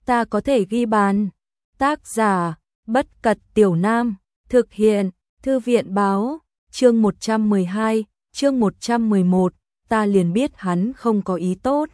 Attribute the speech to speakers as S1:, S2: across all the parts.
S1: ta có thể ghi bàn. Tác giả, Bất Cật Tiểu Nam, thực hiện, Thư viện báo, chương 112, chương 111, ta liền biết hắn không có ý tốt.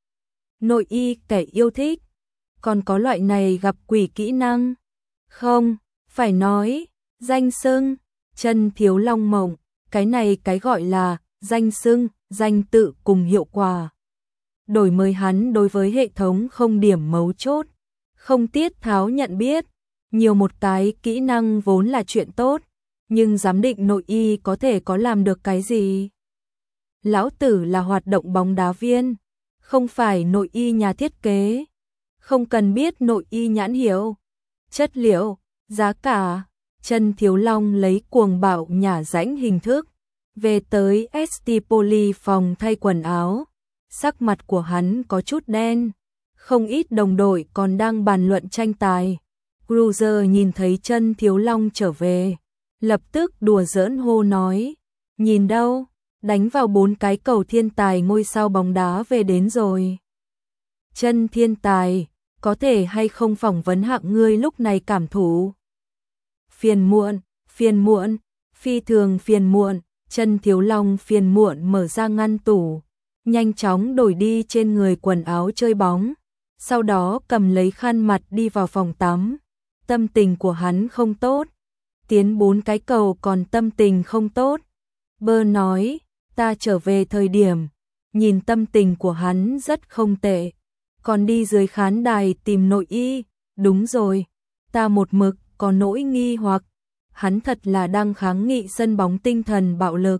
S1: Nội y kẻ yêu thích, còn có loại này gặp quỷ kỹ năng? Không, phải nói, danh xưng, Chân Thiếu Long Mộng, cái này cái gọi là danh xưng, danh tự cùng hiệu quả. Đổi mới hắn đối với hệ thống không điểm mấu chốt, không tiết tháo nhận biết, nhiều một cái kỹ năng vốn là chuyện tốt, nhưng giám định nội y có thể có làm được cái gì? Lão tử là hoạt động bóng đá viên, không phải nội y nhà thiết kế, không cần biết nội y nhãn hiệu, chất liệu, giá cả. Chân Thiếu Long lấy cuồng bạo nhả rãnh hình thức, về tới ST Poly phòng thay quần áo, sắc mặt của hắn có chút đen, không ít đồng đội còn đang bàn luận tranh tài. Cruiser nhìn thấy Chân Thiếu Long trở về, lập tức đùa giỡn hô nói, nhìn đâu, đánh vào 4 cái cầu thiên tài ngôi sao bóng đá về đến rồi. Chân thiên tài, có thể hay không phỏng vấn hạng ngươi lúc này cảm thụ? Phiền muộn, phi thường phiền muộn. Chân Thiếu Long phiền muộn mở ra ngăn tủ, nhanh chóng đổi đi trên người quần áo chơi bóng, sau đó cầm lấy khăn mặt đi vào phòng tắm. Tâm tình của hắn không tốt, tiến 4 cái cầu còn tâm tình không tốt. Bơ nói, ta trở về thời điểm, nhìn tâm tình của hắn rất không tệ, còn đi dưới khán đài tìm nội y. Đúng rồi, ta một mực có nỗi nghi hoặc, hắn thật là đang kháng nghị sân bóng tinh thần bạo lực.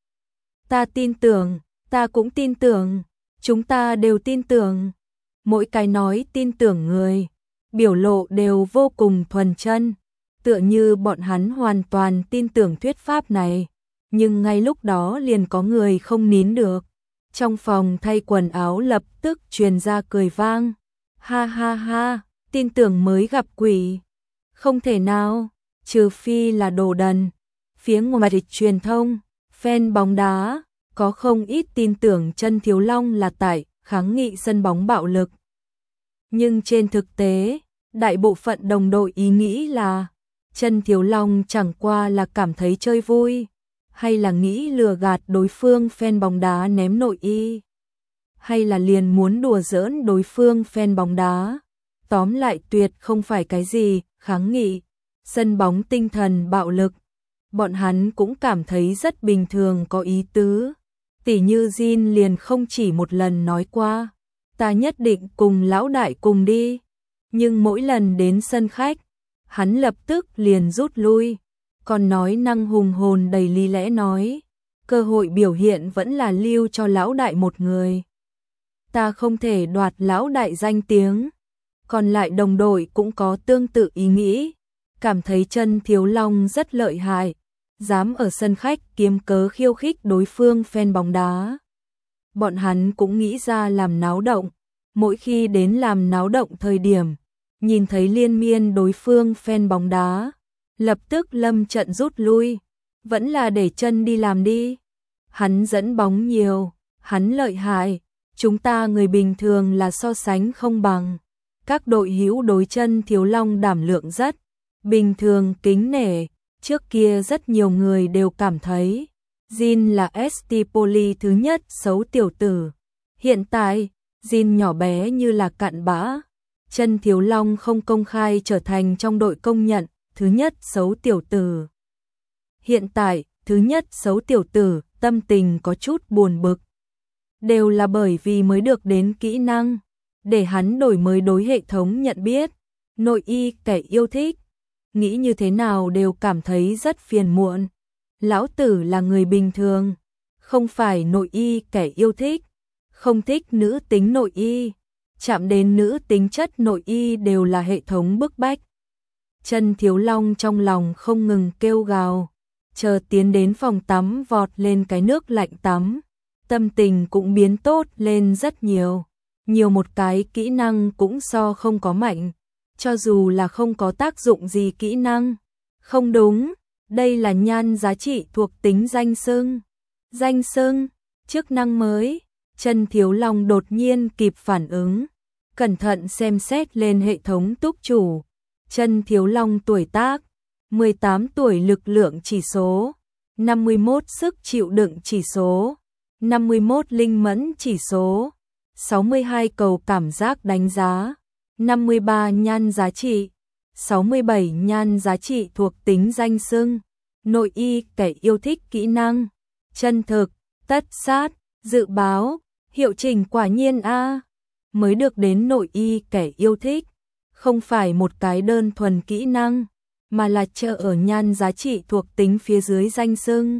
S1: Ta tin tưởng, ta cũng tin tưởng, chúng ta đều tin tưởng. Mỗi cái nói tin tưởng người, biểu lộ đều vô cùng thuần chân, tựa như bọn hắn hoàn toàn tin tưởng thuyết pháp này. Nhưng ngay lúc đó liền có người không nín được. Trong phòng thay quần áo lập tức truyền ra cười vang. Ha ha ha, tin tưởng mới gặp quỷ. Không thể nào, trừ phi là đồ đần. Phía ngoài truyền thông, fan bóng đá, có không ít tin tưởng Chân Thiếu Long là tại kháng nghị sân bóng bạo lực. Nhưng trên thực tế, đại bộ phận đồng đội ý nghĩ là Chân Thiếu Long chẳng qua là cảm thấy chơi vui, hay là nghĩ lừa gạt đối phương fan bóng đá ném nội y, hay là liền muốn đùa giỡn đối phương fan bóng đá. Tóm lại tuyệt không phải cái gì kháng nghị sân bóng tinh thần bạo lực. Bọn hắn cũng cảm thấy rất bình thường có ý tứ. Tỉ như Jin liền không chỉ một lần nói qua, ta nhất định cùng lão đại cùng đi. Nhưng mỗi lần đến sân khách, hắn lập tức liền rút lui. Còn nói năng hùng hồn đầy lý lẽ nói, cơ hội biểu hiện vẫn là lưu cho lão đại một người. Ta không thể đoạt lão đại danh tiếng. Còn lại đồng đội cũng có tương tự ý nghĩ, cảm thấy Chân Thiếu Long rất lợi hại, dám ở sân khách kiếm cớ khiêu khích đối phương fan bóng đá. Bọn hắn cũng nghĩ ra làm náo động, mỗi khi đến làm náo động thời điểm, nhìn thấy liên miên đối phương fan bóng đá, lập tức lâm trận rút lui, vẫn là để Chân đi làm đi. Hắn dẫn bóng nhiều, hắn lợi hại, chúng ta người bình thường là so sánh không bằng. Các đội hữu đối Chân Thiếu Long đảm lượng rất bình thường kính nể. Trước kia rất nhiều người đều cảm thấy Jin là ST Poly thứ nhất xấu tiểu tử. Hiện tại, Jin nhỏ bé như là cặn bã. Chân Thiếu Long không công khai trở thành trong đội công nhận thứ nhất xấu tiểu tử. Hiện tại, thứ nhất xấu tiểu tử, tâm tình có chút buồn bực. Đều là bởi vì mới được đến kỹ năng, để hắn đổi mới đối hệ thống nhận biết. Nội y kẻ yêu thích, nghĩ như thế nào đều cảm thấy rất phiền muộn. Lão tử là người bình thường, không phải nội y kẻ yêu thích, không thích nữ tính nội y, chạm đến nữ tính chất nội y đều là hệ thống bức bách. Chân Thiếu Long trong lòng không ngừng kêu gào, chờ tiến đến phòng tắm vọt lên cái nước lạnh tắm, tâm tình cũng biến tốt lên rất nhiều. Nhiều một cái kỹ năng cũng so không có mạnh, cho dù là không có tác dụng gì kỹ năng. Không đúng, đây là nhan giá trị thuộc tính danh xưng. Danh xưng, chức năng mới. Chân Thiếu Long đột nhiên kịp phản ứng, cẩn thận xem xét lên hệ thống túc chủ. Chân Thiếu Long tuổi tác 18 tuổi, lực lượng chỉ số 51, sức chịu đựng chỉ số 51, linh mẫn chỉ số 62, cầu cảm giác đánh giá 53, nhan giá trị 67, nhan giá trị thuộc tính danh xưng, nội y, kẻ yêu thích, kỹ năng, chân thực, tất sát, dự báo, hiệu chỉnh. Quả nhiên a, mới được đến nội y kẻ yêu thích, không phải một cái đơn thuần kỹ năng, mà là chờ ở nhan giá trị thuộc tính phía dưới danh xưng.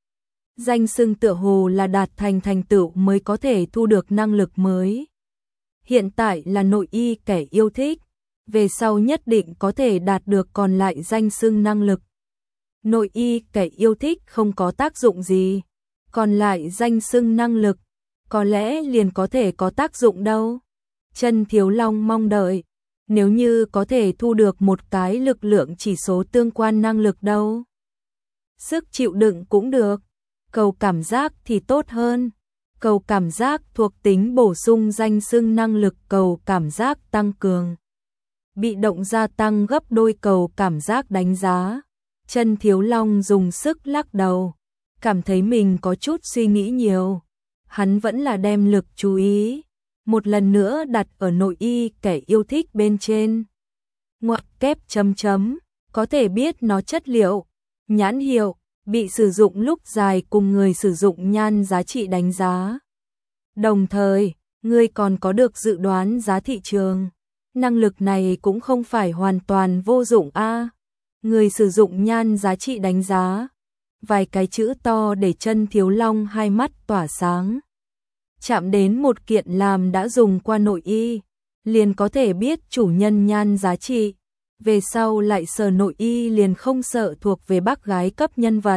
S1: Danh xưng tựa hồ là đạt thành thành tựu mới có thể thu được năng lực mới. Hiện tại là nội y kẻ yêu thích, về sau nhất định có thể đạt được còn lại danh xưng năng lực. Nội y kẻ yêu thích không có tác dụng gì, còn lại danh xưng năng lực có lẽ liền có thể có tác dụng đâu. Chân Thiếu Long mong đợi, nếu như có thể thu được một cái lực lượng chỉ số tương quan năng lực đâu. Sức chịu đựng cũng được, cầu cảm giác thì tốt hơn. Cầu cảm giác thuộc tính bổ sung danh xưng năng lực cầu cảm giác tăng cường. Bị động gia tăng gấp đôi cầu cảm giác đánh giá. Chân Thiếu Long dùng sức lắc đầu, cảm thấy mình có chút suy nghĩ nhiều. Hắn vẫn là đem lực chú ý một lần nữa đặt ở nội y kẻ yêu thích bên trên. Ngoặc kép chấm chấm, có thể biết nó chất liệu, nhãn hiệu, bị sử dụng lúc dài cùng người sử dụng nhan giá trị đánh giá. Đồng thời, ngươi còn có được dự đoán giá thị trường. Năng lực này cũng không phải hoàn toàn vô dụng a. Người sử dụng nhan giá trị đánh giá. Vài cái chữ to để Chân Thiếu Long hai mắt tỏa sáng. Chạm đến một kiện làm đã dùng qua nội y, liền có thể biết chủ nhân nhan giá trị. Về sau lại sờ nội y liền không sợ thuộc về bác gái cấp nhân vật.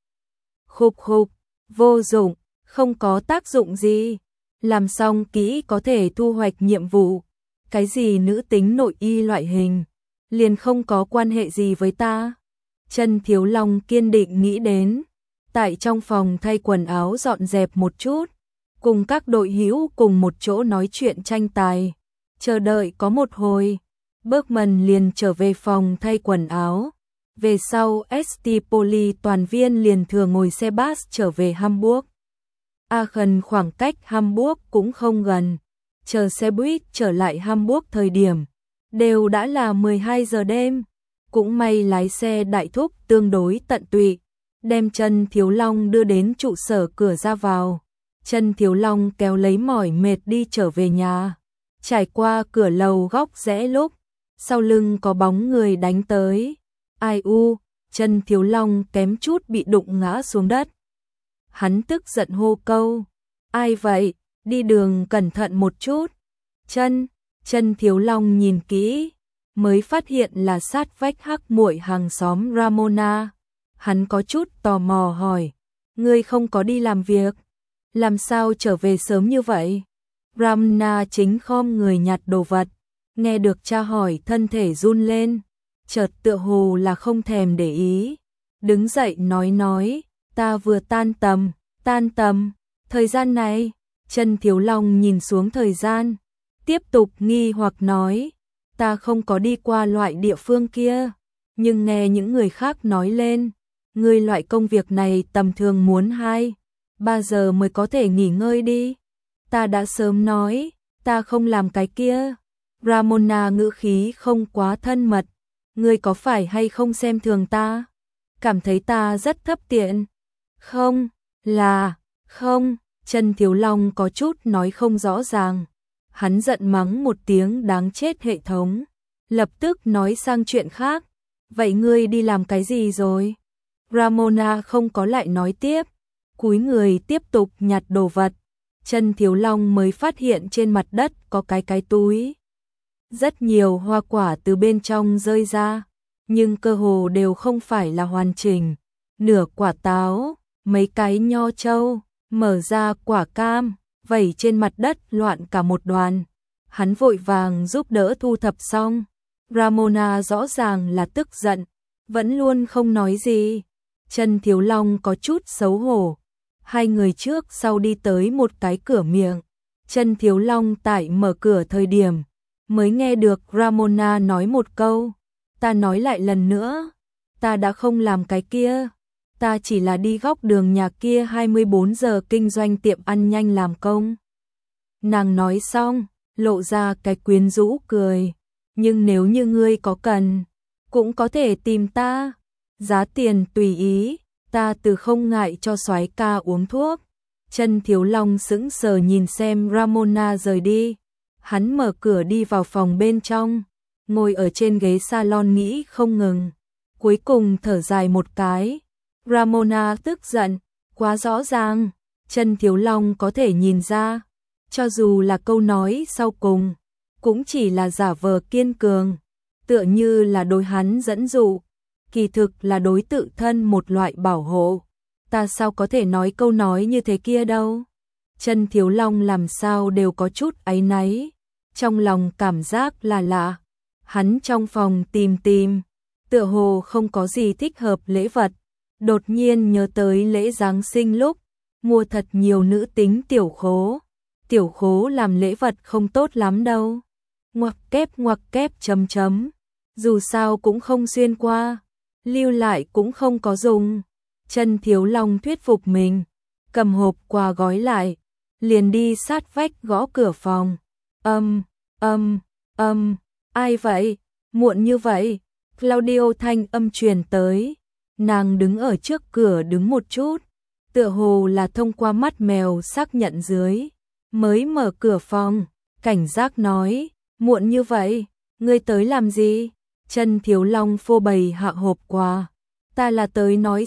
S1: Khục khục, vô dụng, không có tác dụng gì. Làm xong kỹ có thể thu hoạch nhiệm vụ. Cái gì nữ tính nội y loại hình, liền không có quan hệ gì với ta. Chân Thiếu Long kiên định nghĩ đến. Tại trong phòng thay quần áo dọn dẹp một chút, cùng các đội hữu cùng một chỗ nói chuyện tranh tài. Chờ đợi có một hồi, Bergman liền trở về phòng thay quần áo. Về sau ST Poly toàn viên liền thừa ngồi xe bus trở về Hamburg. Aachen khoảng cách Hamburg cũng không gần. Chờ xe buýt trở lại Hamburg thời điểm, đều đã là 12 giờ đêm. Cũng may lái xe đại thúc tương đối tận tụy, đem Chân Thiếu Long đưa đến trụ sở cửa ra vào. Chân Thiếu Long kéo lấy mỏi mệt đi trở về nhà. Trải qua cửa lầu góc rẽ lúc, sau lưng có bóng người đánh tới. Ai u, Chân Thiếu Long kém chút bị đụng ngã xuống đất. Hắn tức giận hô câu, ai vậy, đi đường cẩn thận một chút. Chân Thiếu Long nhìn kỹ, mới phát hiện là sát vách hắc muội hàng xóm Ramona. Hắn có chút tò mò hỏi, ngươi không có đi làm việc, làm sao trở về sớm như vậy? Ramona chính khom người nhặt đồ vật, nghe được cha hỏi thân thể run lên, chợt tựa hồ là không thèm để ý, đứng dậy nói, ta vừa tan tầm, thời gian này. Chân Thiếu Long nhìn xuống thời gian, tiếp tục nghi hoặc nói, ta không có đi qua loại địa phương kia, nhưng nghe những người khác nói lên, ngươi loại công việc này tầm thường muốn 2-3 giờ mới có thể nghỉ ngơi đi. Ta đã sớm nói, ta không làm cái kia. Ramona ngữ khí không quá thân mật, ngươi có phải hay không xem thường ta? Cảm thấy ta rất thấp tiện? Không, không. Chân Thiếu Long có chút nói không rõ ràng. Hắn giận mắng một tiếng đáng chết hệ thống, lập tức nói sang chuyện khác. Vậy ngươi đi làm cái gì rồi? Ramona không có lại nói tiếp, cúi người tiếp tục nhặt đồ vật. Chân Thiếu Long mới phát hiện trên mặt đất có cái túi. Rất nhiều hoa quả từ bên trong rơi ra, nhưng cơ hồ đều không phải là hoàn chỉnh. Nửa quả táo, mấy cái nho châu, mở ra quả cam, vẩy trên mặt đất loạn cả một đoàn. Hắn vội vàng giúp đỡ thu thập xong. Ramona rõ ràng là tức giận, vẫn luôn không nói gì. Chân Thiếu Long có chút xấu hổ. Hai người trước sau đi tới một cái cửa miệng, Chân Thiếu Long tại mở cửa thời điểm, mới nghe được Ramona nói một câu. Ta nói lại lần nữa, ta đã không làm cái kia. Ta chỉ là đi góc đường nhà kia 24 giờ kinh doanh tiệm ăn nhanh làm công. Nàng nói xong, lộ ra cái quyến rũ cười. Nhưng nếu như ngươi có cần, cũng có thể tìm ta. Giá tiền tùy ý, ta từ không ngại cho soái ca uống thuốc. Chân Thiếu Long sững sờ nhìn xem Ramona rời đi. Hắn mở cửa đi vào phòng bên trong, ngồi ở trên ghế salon nghĩ không ngừng. Cuối cùng thở dài một cái. Ramona tức giận, quá rõ ràng. Chân Thiếu Long có thể nhìn ra, cho dù là câu nói sau cùng, cũng chỉ là giả vờ kiên cường, tựa như là đối hắn dẫn dụ, kỳ thực là đối tự thân một loại bảo hộ. Ta sao có thể nói câu nói như thế kia đâu. Chân Thiếu Long làm sao đều có chút áy náy, trong lòng cảm giác là lạ. Hắn trong phòng tìm, tựa hồ không có gì thích hợp lễ vật, đột nhiên nhớ tới lễ Giáng sinh lúc mua thật nhiều nữ tính tiểu khố làm lễ vật không tốt lắm đâu. Ngoặc kép chấm. Dù sao cũng không xuyên qua, lưu lại cũng không có dùng. Chân Thiếu Long thuyết phục mình, cầm hộp quà gói lại, liền đi sát vách gõ cửa phòng. Ai vậy? Muộn như vậy? Claudio thanh âm truyền tới. Nàng đứng ở trước cửa đứng một chút, tựa hồ là thông qua mắt mèo xác nhận dưới, mới mở cửa phòng, cảnh giác nói, muộn như vậy, ngươi tới làm gì? Chân Thiếu Long phô bày hạ hộp quà. Ta là tới nói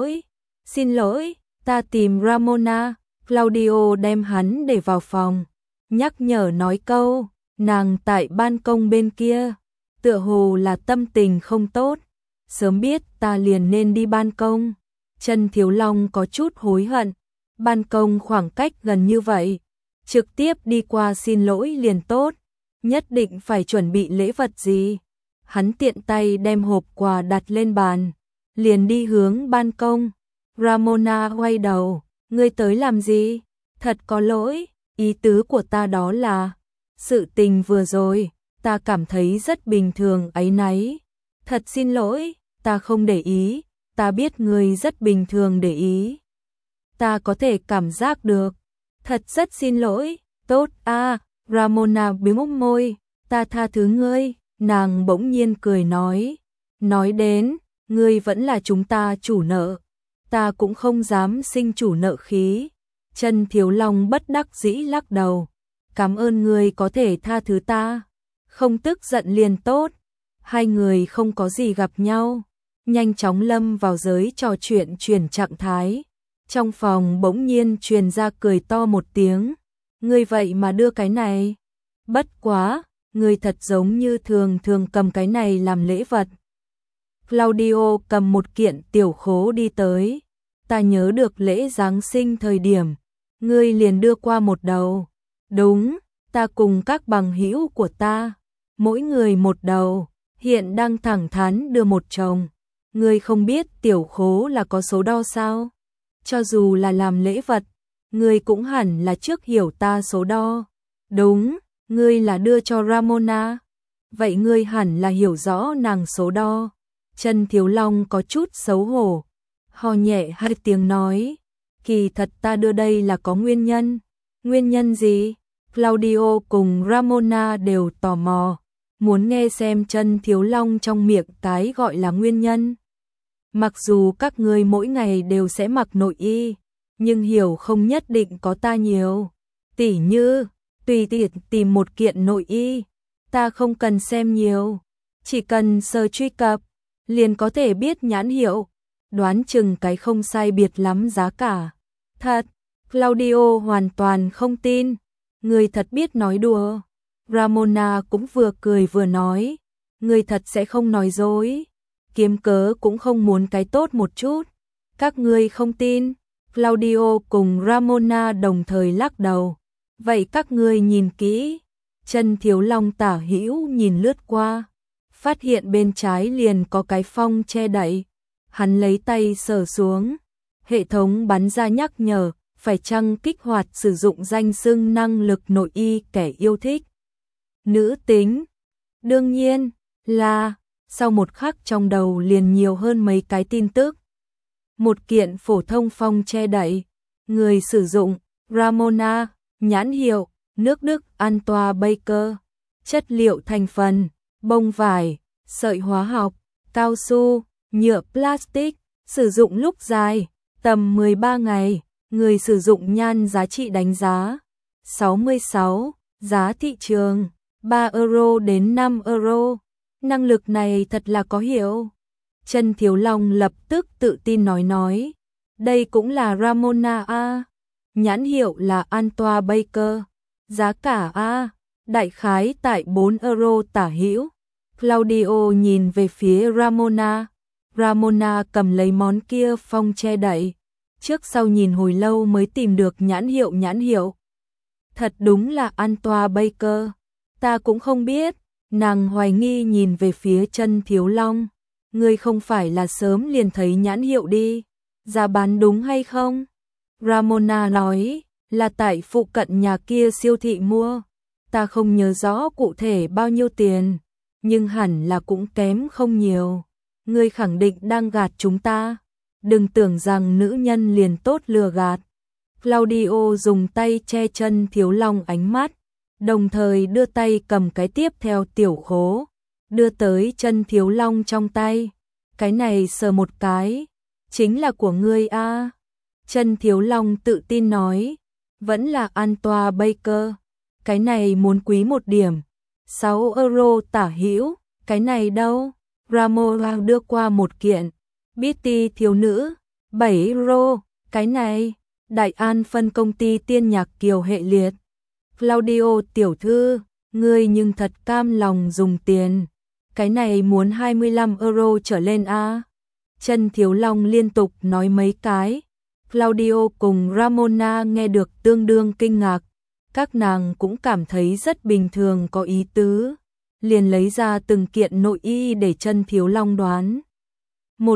S1: xin lỗi, ta tìm Ramona. Claudio đem hắn để vào phòng, nhắc nhở nói câu, nàng tại ban công bên kia, tựa hồ là tâm tình không tốt, sớm biết ta liền nên đi ban công. Chân Thiếu Long có chút hối hận, ban công khoảng cách gần như vậy, trực tiếp đi qua xin lỗi liền tốt, nhất định phải chuẩn bị lễ vật gì. Hắn tiện tay đem hộp quà đặt lên bàn, liền đi hướng ban công. Ramona quay đầu, ngươi tới làm gì? Thật có lỗi, ý tứ của ta đó là, sự tình vừa rồi, ta cảm thấy rất bình thường áy náy. Thật xin lỗi, ta không để ý, ta biết ngươi rất bình thường để ý. Ta có thể cảm giác được, thật rất xin lỗi, tốt a. Ramona bĩu môi, ta tha thứ ngươi. Nàng bỗng nhiên cười nói đến, ngươi vẫn là chúng ta chủ nợ, ta cũng không dám sinh chủ nợ khí. Chân Thiếu Long bất đắc dĩ lắc đầu, cảm ơn ngươi có thể tha thứ ta, không tức giận liền tốt. Hai người không có gì gặp nhau, nhanh chóng lâm vào giới trò chuyện chuyển trạng thái. Trong phòng bỗng nhiên truyền ra cười to một tiếng, ngươi vậy mà đưa cái này, bất quá, ngươi thật giống như thường cầm cái này làm lễ vật. Claudio cầm một kiện tiểu khố đi tới, ta nhớ được lễ Giáng sinh thời điểm, ngươi liền đưa qua một đầu. Đúng, ta cùng các bằng hữu của ta, mỗi người một đầu, hiện đang thẳng thắn đưa một chồng. Ngươi không biết tiểu khố là có số đo sao? Cho dù là làm lễ vật, ngươi cũng hẳn là trước hiểu ta số đo. Đúng, ngươi là đưa cho Ramona, vậy ngươi hẳn là hiểu rõ nàng số đo. Chân Thiếu Long có chút xấu hổ, ho nhẹ hai tiếng nói, kỳ thật ta đưa đây là có nguyên nhân. Nguyên nhân gì? Claudio cùng Ramona đều tò mò, muốn nghe xem Chân Thiếu Long trong miệng cái gọi là nguyên nhân. Mặc dù các ngươi mỗi ngày đều sẽ mặc nội y, nhưng hiểu không nhất định có ta nhiều. Tỉ như, tùy tiện tìm một kiện nội y, ta không cần xem nhiều, chỉ cần sơ truy cập, liền có thể biết nhãn hiệu, đoán chừng cái không sai biệt lắm giá cả. Thật, Claudio hoàn toàn không tin, người thật biết nói đùa. Ramona cũng vừa cười vừa nói, người thật sẽ không nói dối, kiếm cớ cũng không muốn cái tốt một chút. Các ngươi không tin? Claudio cùng Ramona đồng thời lắc đầu. Vậy các ngươi nhìn kỹ. Chân Thiếu Long tả hữu nhìn lướt qua, phát hiện bên trái liền có cái phong che đậy. Hắn lấy tay sờ xuống, hệ thống bắn ra nhắc nhở, phải chăng kích hoạt sử dụng danh xưng năng lực nội y kẻ yêu thích nữ tính? Đương nhiên là, sau một khắc trong đầu liền nhiều hơn mấy cái tin tức. Một kiện phổ thông phong che đậy, người sử dụng Ramona, nhãn hiệu nước Đức Antoine Baker, chất liệu thành phần bông vải, sợi hóa học, cao su, nhựa plastic, sử dụng lúc dài tầm 13 ngày, người sử dụng nhan giá trị đánh giá 66, giá thị trường 3 euro đến 5 euro. Năng lực này thật là có hiệu. Trần Thiếu Long lập tức tự tin nói. Đây cũng là Ramona A. Nhãn hiệu là Antoine Baker. Giá cả A. Đại khái tại 4 euro tả hữu. Claudio nhìn về phía Ramona. Ramona cầm lấy món kia phong che đậy. Trước sau nhìn hồi lâu mới tìm được nhãn hiệu. Thật đúng là Antoine Baker. Ta cũng không biết. Nàng hoài nghi nhìn về phía Trần Thiếu Long. Ngươi không phải là sớm liền thấy nhãn hiệu đi. Giá bán đúng hay không? Ramona nói, là tại phụ cận nhà kia siêu thị mua. Ta không nhớ rõ cụ thể bao nhiêu tiền, nhưng hẳn là cũng kém không nhiều. Ngươi khẳng định đang gạt chúng ta. Đừng tưởng rằng nữ nhân liền tốt lừa gạt. Claudio dùng tay che Trần Thiếu Long ánh mắt, đồng thời đưa tay cầm cái tiếp theo tiểu khố, đưa tới Trần Thiếu Long trong tay. Cái này sờ một cái, chính là của ngươi a. Trần Thiếu Long tự tin nói, vẫn là Antoine Baker. Cái này muốn quý một điểm, 6 euro tả hữu. Cái này đâu? Ramona đưa qua một kiện Bitty thiếu nữ, 7 euro. Cái này, Đại An phân công ty Tiên Nhạc Kiều hệ liệt. Claudio tiểu thư, ngươi nhưng thật cam lòng dùng tiền. Cái này muốn 25 euro trở lên a. Trần Thiếu Long liên tục nói mấy cái. Claudio cùng Ramona nghe được tương đương kinh ngạc. Các nàng cũng cảm thấy rất bình thường có ý tứ. Liền lấy ra từng kiện nội y để Trần Thiếu Long đoán. Một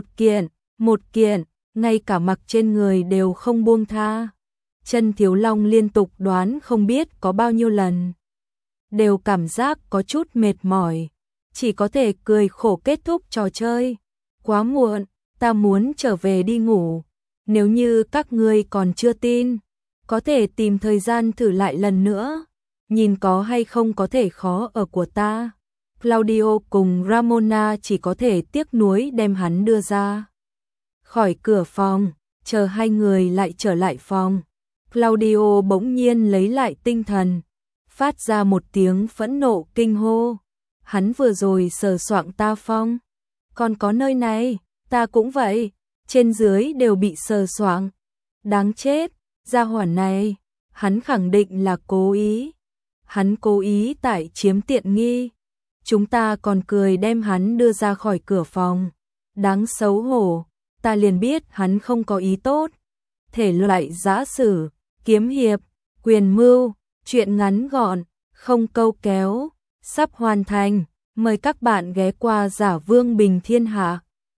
S1: kiện, ngay cả mặc trên người đều không buông tha. Trần Thiếu Long liên tục đoán không biết có bao nhiêu lần. Đều cảm giác có chút mệt mỏi. Chỉ có thể cười khổ kết thúc trò chơi. Quá muộn, ta muốn trở về đi ngủ. Nếu như các ngươi còn chưa tin, có thể tìm thời gian thử lại lần nữa. Nhìn có hay không có thể khó ở của ta. Claudio cùng Ramona chỉ có thể tiếc nuối đem hắn đưa ra khỏi cửa phòng, chờ hai người lại trở lại phòng. Claudio bỗng nhiên lấy lại tinh thần, phát ra một tiếng phẫn nộ kinh hô. Hắn vừa rồi sờ soạng ta phong. Còn có nơi này, ta cũng vậy, trên dưới đều bị sờ soạng. Đáng chết, gia hỏa này, hắn khẳng định là cố ý. Hắn cố ý tại chiếm tiện nghi. Chúng ta còn cười đem hắn đưa ra khỏi cửa phòng. Đáng xấu hổ, ta liền biết hắn không có ý tốt. Thể loại giã sử, kiếm hiệp, quyền mưu, truyện ngắn gọn, không câu kéo, sắp hoàn thành. Mời các bạn ghé qua Giả Vương Bình Thiên Hạ.